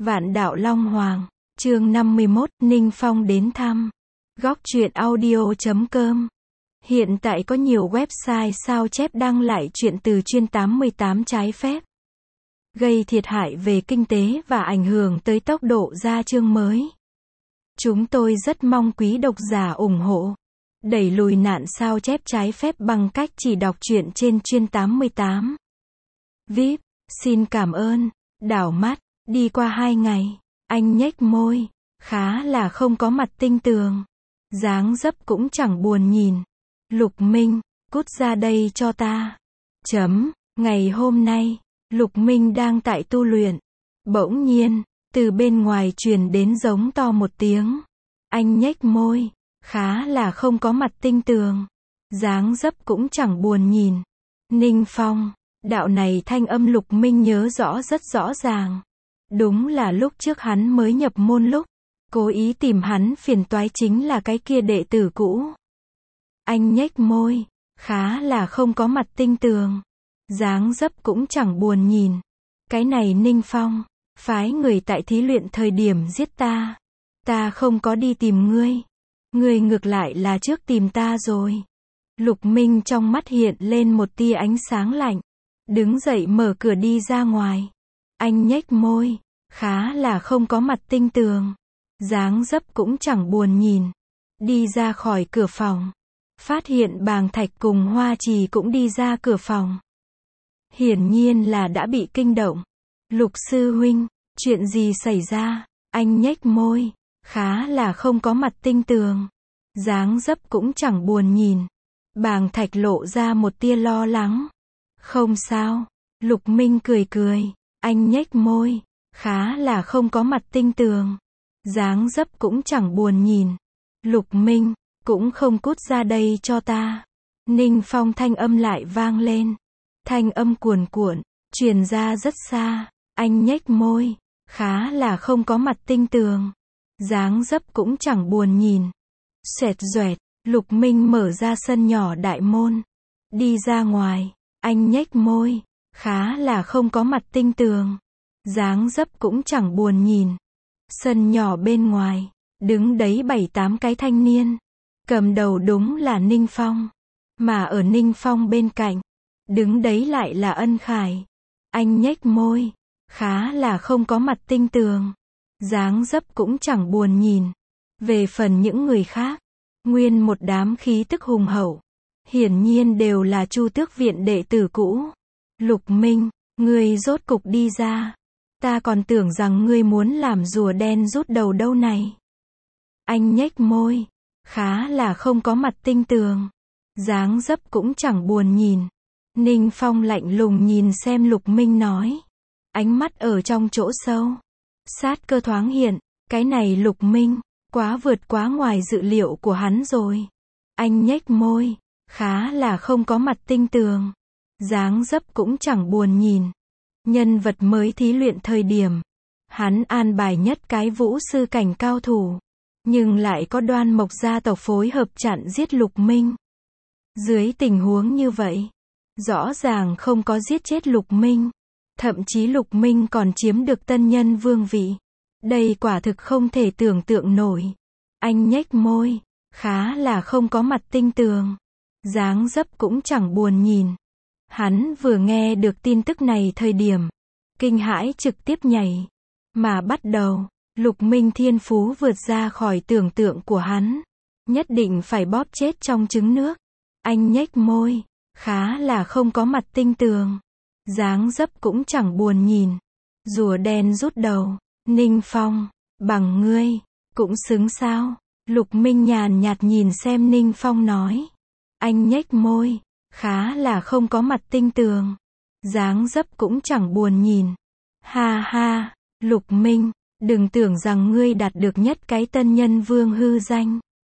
Vạn Đạo Long Hoàng, chương 51, Ninh Phong đến thăm. Góc truyện audio.com. Hiện tại có nhiều website sao chép đăng lại chuyện từ chuyên 88 trái phép, gây thiệt hại về kinh tế và ảnh hưởng tới tốc độ ra chương mới. Chúng tôi rất mong quý độc giả ủng hộ, đẩy lùi nạn sao chép trái phép bằng cách chỉ đọc truyện trên chuyên 88. VIP, xin cảm ơn. Đảo mắt, đi qua 2 ngày, anh nhếch môi, khá là không có mặt tinh tường. Dáng dấp cũng chẳng buồn nhìn. Lục Minh, cút ra đây cho ta. Ngày hôm nay, Lục Minh đang tại tu luyện. Bỗng nhiên, từ bên ngoài truyền đến giống to một tiếng. Anh nhếch môi, khá là không có mặt tinh tường. Dáng dấp cũng chẳng buồn nhìn. Ninh Phong, đạo này thanh âm Lục Minh nhớ rõ rất rõ ràng. Đúng là lúc trước hắn mới nhập môn lúc, cố ý tìm hắn phiền toái chính là cái kia đệ tử cũ. Anh nhếch môi, khá là không có mặt tinh tường. Dáng dấp cũng chẳng buồn nhìn. Cái này Ninh Phong, phái người tại thí luyện thời điểm giết ta. Ta không có đi tìm ngươi. Ngươi ngược lại là trước tìm ta rồi. Lục Minh trong mắt hiện lên một tia ánh sáng lạnh. Đứng dậy mở cửa đi ra ngoài. Anh nhếch môi, khá là không có mặt tinh tường. Dáng dấp cũng chẳng buồn nhìn. Đi ra khỏi cửa phòng. Phát hiện Bàng Thạch cùng Hoa Trì cũng đi ra cửa phòng. Hiển nhiên là đã bị kinh động. Lục sư huynh, chuyện gì xảy ra? Anh nhếch môi, khá là không có mặt tinh tường. Dáng dấp cũng chẳng buồn nhìn. Bàng Thạch lộ ra một tia lo lắng. Không sao. Lục Minh cười cười. Anh nhếch môi, khá là không có mặt tinh tường. Dáng dấp cũng chẳng buồn nhìn. Lục Minh, cũng không cút ra đây cho ta. Ninh Phong thanh âm lại vang lên. Thanh âm cuồn cuộn, truyền ra rất xa. Anh nhếch môi, khá là không có mặt tinh tường. Dáng dấp cũng chẳng buồn nhìn. Xoẹt xoẹt, Lục Minh mở ra sân nhỏ đại môn. Đi ra ngoài, anh nhếch môi, khá là không có mặt tinh tường. Dáng dấp cũng chẳng buồn nhìn. Sân nhỏ bên ngoài, đứng đấy 7-8 cái thanh niên. Cầm đầu đúng là Ninh Phong. Mà ở Ninh Phong bên cạnh, đứng đấy lại là Ân Khải. Anh nhếch môi, khá là không có mặt tinh tường. Dáng dấp cũng chẳng buồn nhìn. Về phần những người khác, nguyên một đám khí tức hùng hậu. Hiển nhiên đều là Chu Tước viện đệ tử cũ. Lục Minh, ngươi rốt cục đi ra. Ta còn tưởng rằng ngươi muốn làm rùa đen rút đầu đâu này. Anh nhếch môi, khá là không có mặt tinh tường. Dáng dấp cũng chẳng buồn nhìn. Ninh Phong lạnh lùng nhìn xem Lục Minh nói. Ánh mắt ở trong chỗ sâu. Sát cơ thoáng hiện. Cái này Lục Minh, vượt quá ngoài dự liệu của hắn rồi. Anh nhếch môi, khá là không có mặt tinh tường. Dáng dấp cũng chẳng buồn nhìn. Nhân vật mới thí luyện thời điểm, hắn an bài nhất cái vũ sư cảnh cao thủ. Nhưng lại có Đoan Mộc gia tộc phối hợp chặn giết Lục Minh. Dưới tình huống như vậy, rõ ràng không có giết chết Lục Minh. Thậm chí Lục Minh còn chiếm được tân nhân vương vị. Đây quả thực không thể tưởng tượng nổi. Anh nhếch môi, khá là không có mặt tinh tường. Dáng dấp cũng chẳng buồn nhìn. Hắn vừa nghe được tin tức này thời điểm, kinh hãi trực tiếp nhảy. Mà bắt đầu, Lục Minh thiên phú vượt ra khỏi tưởng tượng của hắn. Nhất định phải bóp chết trong trứng nước. Anh nhếch môi, khá là không có mặt tinh tường. Dáng dấp cũng chẳng buồn nhìn. Rùa đen rút đầu. Ninh Phong, bằng ngươi, cũng xứng sao? Lục Minh nhàn nhạt nhìn xem Ninh Phong nói. Anh nhếch môi, khá là không có mặt tinh tường. Dáng dấp cũng chẳng buồn nhìn. Ha ha, Lục Minh, đừng tưởng rằng ngươi đạt được nhất cái tân nhân vương hư danh,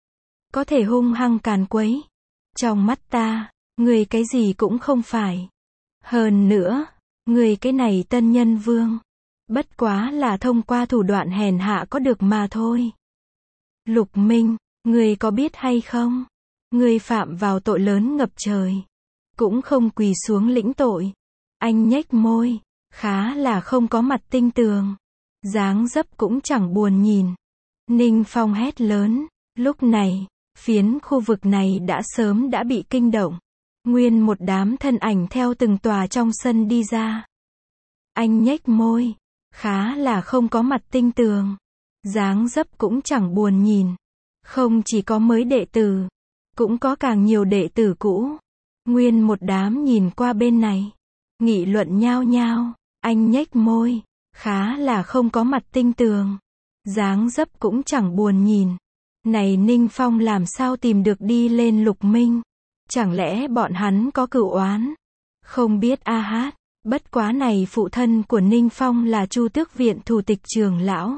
có thể hung hăng càn quấy. Trong mắt ta, ngươi cái gì cũng không phải. Hơn nữa, ngươi cái này tân nhân vương, bất quá là thông qua thủ đoạn hèn hạ có được mà thôi. Lục Minh, ngươi có biết hay không? Ngươi phạm vào tội lớn ngập trời. Cũng không quỳ xuống lĩnh tội. Anh nhếch môi, khá là không có mặt tinh tường. dáng dấp cũng chẳng buồn nhìn. Ninh Phong hét lớn. Lúc này, phiến khu vực này đã bị kinh động. Nguyên một đám thân ảnh theo từng tòa trong sân đi ra. Anh nhếch môi, khá là không có mặt tinh tường. Dáng dấp cũng chẳng buồn nhìn. Không chỉ có mới đệ tử, cũng có càng nhiều đệ tử cũ. Nguyên một đám nhìn qua bên này, nghị luận nhao nhao. Anh nhếch môi, khá là không có mặt tinh tường. Dáng dấp cũng chẳng buồn nhìn. Này Ninh Phong làm sao tìm được đi lên Lục Minh? Chẳng lẽ bọn hắn có cửu oán? Không biết a hát. Bất quá này phụ thân của Ninh Phong là Chu Tước Viện thủ tịch trưởng lão.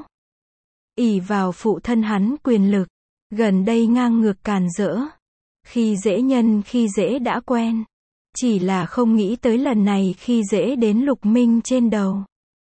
Ỷ vào phụ thân hắn quyền lực, gần đây ngang ngược càn rỡ. Khi dễ nhân khi dễ đã quen. Chỉ là không nghĩ tới lần này khi dễ đến Lục Minh trên đầu.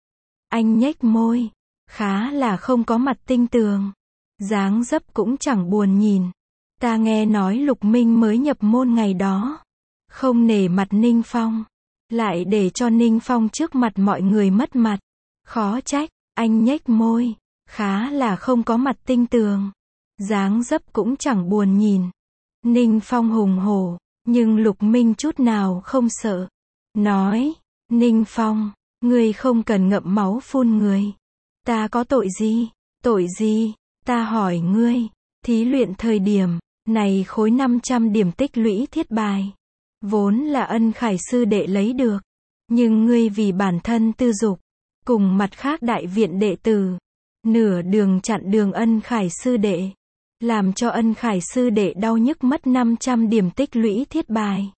Anh nhếch môi, khá là không có mặt tinh tường. Dáng dấp cũng chẳng buồn nhìn. Ta nghe nói Lục Minh mới nhập môn ngày đó. Không nể mặt Ninh Phong. Lại để cho Ninh Phong trước mặt mọi người mất mặt. Khó trách, anh nhếch môi. Khá là không có mặt tinh tường. Dáng dấp cũng chẳng buồn nhìn. Ninh Phong hùng hổ. Nhưng Lục Minh chút nào không sợ. Nói, Ninh Phong, ngươi không cần ngậm máu phun người. Ta có tội gì? Tội gì? Ta hỏi ngươi, thí luyện thời điểm này khối 500 điểm tích lũy thiết bài. Vốn là Ân Khải sư đệ lấy được. Nhưng ngươi vì bản thân tư dục, cùng mặt khác đại viện đệ tử, nửa đường chặn đường Ân Khải sư đệ. Làm cho Ân Khải sư đệ đau nhức mất 500 điểm tích lũy thiết bài.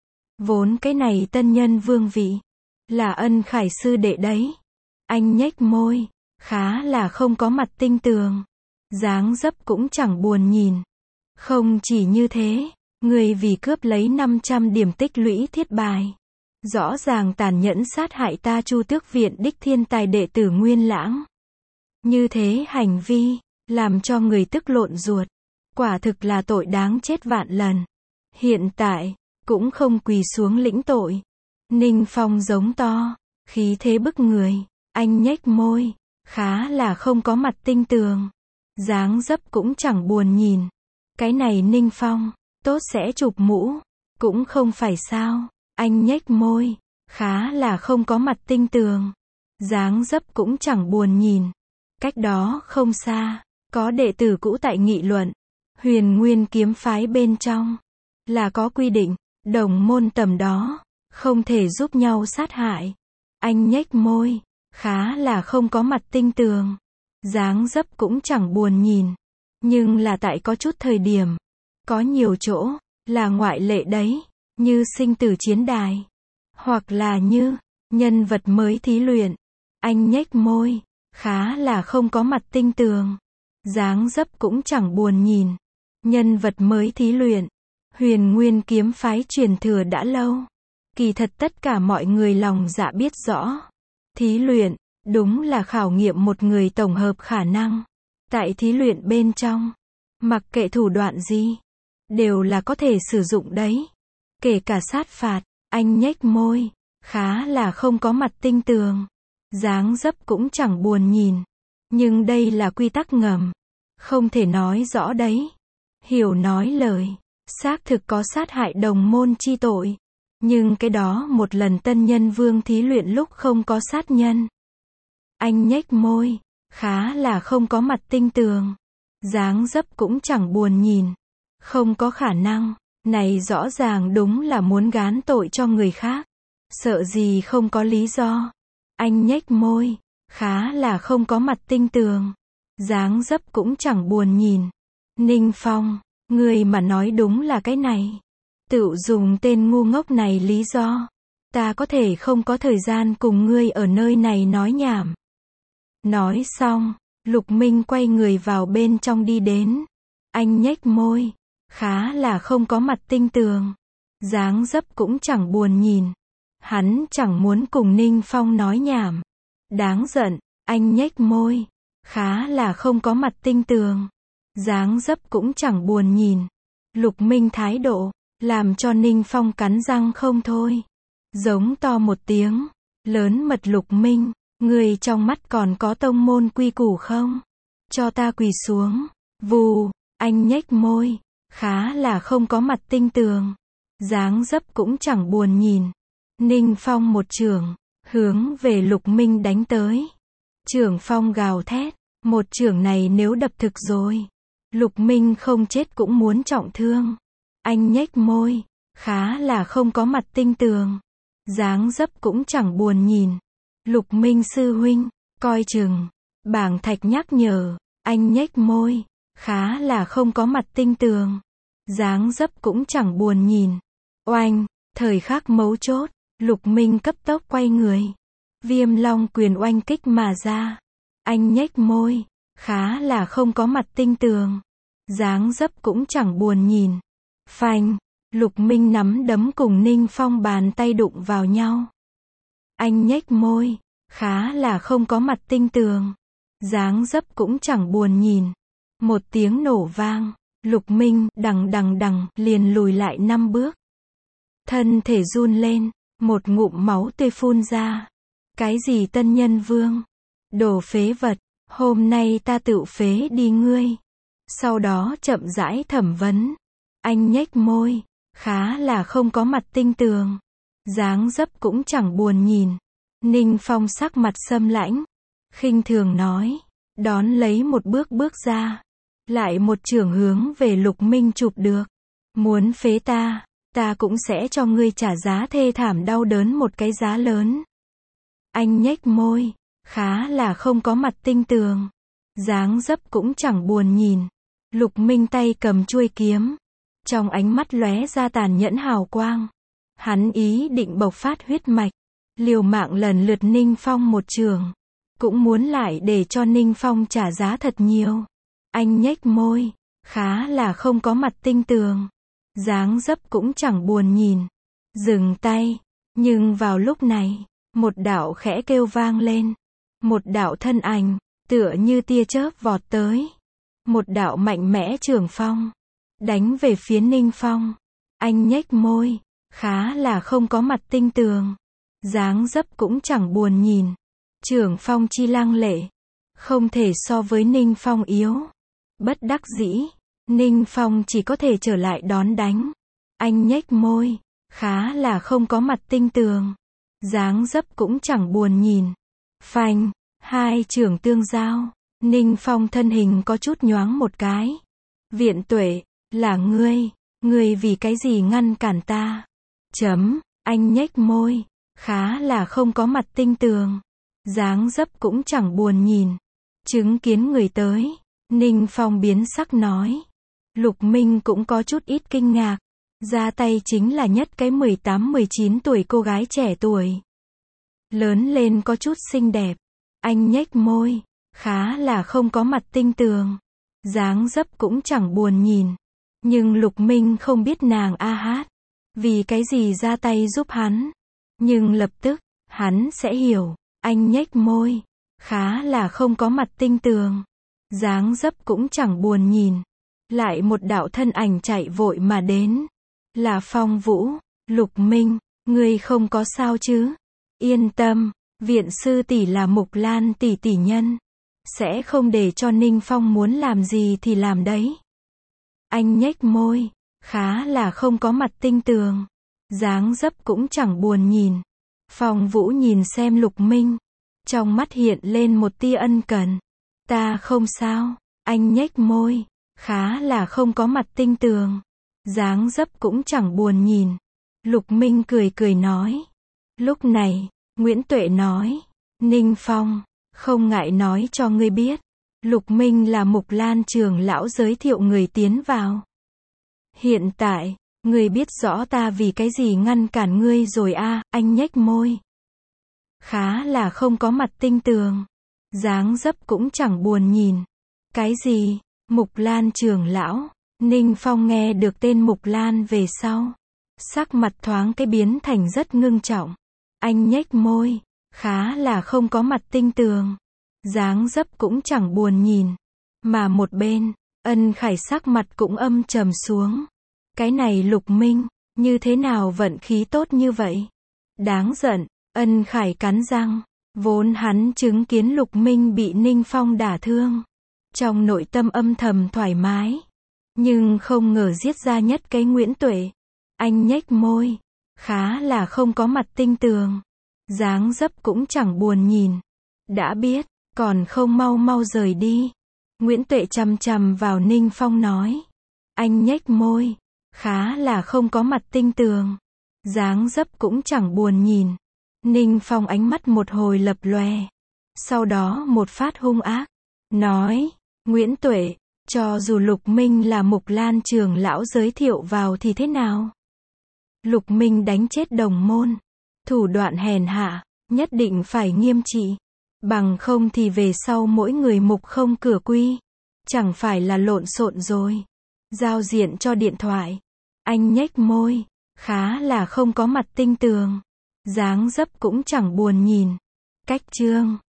Vốn cái này tân nhân vương vị, là Ân Khải sư đệ đấy. Anh nhếch môi, khá là không có mặt tinh tường. Dáng dấp cũng chẳng buồn nhìn. Không chỉ như thế, người vì cướp lấy 500 điểm tích lũy thiết bài. Rõ ràng tàn nhẫn sát hại ta Chu Tước Viện đích thiên tài đệ tử Nguyên Lãng. Như thế hành vi, làm cho người tức lộn ruột. Quả thực là tội đáng chết vạn lần. Hiện tại, cũng không quỳ xuống lĩnh tội. Ninh Phong giống to, khí thế bức người. Anh nhếch môi, khá là không có mặt tinh tường. Dáng dấp cũng chẳng buồn nhìn. Cái này Ninh Phong, tốt sẽ chụp mũ. Cũng không phải sao. Anh nhếch môi, khá là không có mặt tinh tường. Dáng dấp cũng chẳng buồn nhìn. Cách đó không xa, có đệ tử cũ tại nghị luận. Huyền Nguyên kiếm phái bên trong, là có quy định, đồng môn tầm đó, không thể giúp nhau sát hại. Anh nhếch môi, khá là không có mặt tinh tường. Dáng dấp cũng chẳng buồn nhìn. Nhưng là tại có chút thời điểm, có nhiều chỗ, là ngoại lệ đấy. Như sinh tử chiến đài. Hoặc là như, nhân vật mới thí luyện. Anh nhếch môi, khá là không có mặt tinh tường. Dáng dấp cũng chẳng buồn nhìn. Nhân vật mới thí luyện. Huyền Nguyên kiếm phái truyền thừa đã lâu. Kỳ thật tất cả mọi người lòng dạ biết rõ. Thí luyện, đúng là khảo nghiệm một người tổng hợp khả năng. Tại thí luyện bên trong, mặc kệ thủ đoạn gì, đều là có thể sử dụng đấy. Kể cả sát phạt. Anh nhếch môi, khá là không có mặt tinh tường. Dáng dấp cũng chẳng buồn nhìn. Nhưng đây là quy tắc ngầm. Không thể nói rõ đấy. Hiểu nói lời. Xác thực có sát hại đồng môn chi tội. Nhưng cái đó một lần tân nhân vương thí luyện lúc không có sát nhân. Anh nhếch môi, khá là không có mặt tinh tường. Dáng dấp cũng chẳng buồn nhìn. Không có khả năng. Này rõ ràng đúng là muốn gán tội cho người khác. Sợ gì không có lý do. Anh nhếch môi, khá là không có mặt tinh tường. Dáng dấp cũng chẳng buồn nhìn. Ninh Phong, người mà nói đúng là cái này. Tự dùng tên ngu ngốc này lý do. Ta có thể không có thời gian cùng ngươi ở nơi này nói nhảm. Nói xong, Lục Minh quay người vào bên trong đi đến. Anh nhếch môi, khá là không có mặt tinh tường. Dáng dấp cũng chẳng buồn nhìn. Hắn chẳng muốn cùng Ninh Phong nói nhảm. Đáng giận, anh nhếch môi, khá là không có mặt tinh tường. Dáng dấp cũng chẳng buồn nhìn. Lục Minh thái độ, làm cho Ninh Phong cắn răng không thôi. Giống to một tiếng, lớn mật Lục Minh, Ngươi trong mắt còn có tông môn quy củ không? Cho ta quỳ xuống. Vù, anh nhếch môi, khá là không có mặt tinh tường. Dáng dấp cũng chẳng buồn nhìn. Ninh Phong một chưởng, hướng về Lục Minh đánh tới. Chưởng phong gào thét, một chưởng này nếu đập thực rồi, Lục Minh không chết cũng muốn trọng thương. Anh nhếch môi, khá là không có mặt tinh tường. Dáng dấp cũng chẳng buồn nhìn. Lục Minh sư huynh, coi chừng. Bảng Thạch nhắc nhở, anh nhếch môi, khá là không có mặt tinh tường. Dáng dấp cũng chẳng buồn nhìn. Oanh, thời khắc mấu chốt, Lục Minh cấp tốc quay người. Viêm Long quyền oanh kích mà ra. Anh nhếch môi, khá là không có mặt tinh tường. Dáng dấp cũng chẳng buồn nhìn. Phanh, Lục Minh nắm đấm cùng Ninh Phong bàn tay đụng vào nhau. Anh nhếch môi, khá là không có mặt tinh tường. Dáng dấp cũng chẳng buồn nhìn. Một tiếng nổ vang, Lục Minh đằng liền lùi lại 5 bước. Thân thể run lên, một ngụm máu tươi phun ra. Cái gì Tân Nhân Vương? Đồ phế vật, hôm nay ta tự phế đi ngươi. Sau đó chậm rãi thẩm vấn. Anh nhếch môi, khá là không có mặt tinh tường. Dáng dấp cũng chẳng buồn nhìn. Ninh Phong sắc mặt xâm lãnh, khinh thường nói, đón lấy một bước ra. Lại một chưởng hướng về Lục Minh chụp được. Muốn phế ta cũng sẽ cho ngươi trả giá thê thảm đau đớn một cái giá lớn. Anh nhếch môi, khá là không có mặt tinh tường. Dáng dấp cũng chẳng buồn nhìn. Lục Minh tay cầm chuôi kiếm. Trong ánh mắt lóe ra tàn nhẫn hào quang. Hắn ý định bộc phát huyết mạch. Liều mạng lần lượt Ninh Phong một chưởng. Cũng muốn lại để cho Ninh Phong trả giá thật nhiều. Anh nhếch môi, khá là không có mặt tinh tường. Dáng dấp cũng chẳng buồn nhìn. Dừng tay. Nhưng vào lúc này, một đạo khẽ kêu vang lên. Một đạo thân ảnh, tựa như tia chớp vọt tới. Một đạo mạnh mẽ chưởng phong, đánh về phía Ninh Phong. Anh nhếch môi, khá là không có mặt tinh tường. Dáng dấp cũng chẳng buồn nhìn. Chưởng phong chi lăng lệ, không thể so với Ninh Phong yếu. Bất đắc dĩ, Ninh Phong chỉ có thể trở lại đón đánh. Anh nhếch môi, khá là không có mặt tinh tường. Dáng dấp cũng chẳng buồn nhìn. Phanh, hai chưởng tương giao. Ninh Phong thân hình có chút nhoáng một cái. Viện Tuệ, là ngươi vì cái gì ngăn cản ta? Anh nhếch môi, khá là không có mặt tinh tường. Dáng dấp cũng chẳng buồn nhìn. Chứng kiến người tới, Ninh Phong biến sắc nói. Lục Minh cũng có chút ít kinh ngạc. Ra tay chính là nhất cái 18-19 tuổi cô gái trẻ tuổi. Lớn lên có chút xinh đẹp. Anh nhếch môi, khá là không có mặt tinh tường. Dáng dấp cũng chẳng buồn nhìn. Nhưng Lục Minh không biết nàng hát. Vì cái gì ra tay giúp hắn. Nhưng lập tức, hắn sẽ hiểu. Anh nhếch môi, khá là không có mặt tinh tường. Dáng dấp cũng chẳng buồn nhìn. Lại một đạo thân ảnh chạy vội mà đến. Là Phong Vũ. Lục Minh, ngươi không có sao chứ? Yên tâm, viện sư tỷ là Mục Lan tỷ nhân. Sẽ không để cho Ninh Phong muốn làm gì thì làm đấy. Anh nhếch môi, khá là không có mặt tinh tường. Dáng dấp cũng chẳng buồn nhìn. Phong Vũ nhìn xem Lục Minh. Trong mắt hiện lên một tia ân cần. Ta không sao. Anh nhếch môi, khá là không có mặt tinh tường. Dáng dấp cũng chẳng buồn nhìn. Lục Minh cười nói. Lúc này, Nguyễn Tuệ nói. Ninh Phong, không ngại nói cho ngươi biết. Lục Minh là Mục Lan trưởng lão giới thiệu người tiến vào. Hiện tại, ngươi biết rõ ta vì cái gì ngăn cản ngươi rồi anh nhếch môi. Khá là không có mặt tinh tường. Dáng dấp cũng chẳng buồn nhìn. Cái gì? Mục Lan trưởng lão. Ninh Phong nghe được tên Mục Lan về sau. Sắc mặt thoáng cái biến thành rất ngưng trọng. Anh nhếch môi, khá là không có mặt tinh tường. Dáng dấp cũng chẳng buồn nhìn. Mà một bên, Ân Khải sắc mặt cũng âm trầm xuống. Cái này Lục Minh, như thế nào vận khí tốt như vậy? Đáng giận, Ân Khải cắn răng. Vốn hắn chứng kiến Lục Minh bị Ninh Phong đả thương. Trong nội tâm âm thầm thoải mái. Nhưng không ngờ giết ra nhất cái Nguyễn Tuệ. Anh nhếch môi. Khá là không có mặt tinh tường. Dáng dấp cũng chẳng buồn nhìn. Đã biết, còn không mau mau rời đi. Nguyễn Tuệ chằm chằm vào Ninh Phong nói. Anh nhếch môi. Khá là không có mặt tinh tường. Dáng dấp cũng chẳng buồn nhìn. Ninh Phong ánh mắt một hồi lập lòe. Sau đó một phát hung ác. Nói, Nguyễn Tuệ, cho dù Lục Minh là Mục Lan trưởng lão giới thiệu vào thì thế nào? Lục Minh đánh chết đồng môn. Thủ đoạn hèn hạ, nhất định phải nghiêm trị. Bằng không thì về sau mỗi người Mục không cửa quy. Chẳng phải là lộn xộn rồi. Giao diện cho điện thoại. Anh nhếch môi. Khá là không có mặt tinh tường. Dáng dấp cũng chẳng buồn nhìn. Cách chương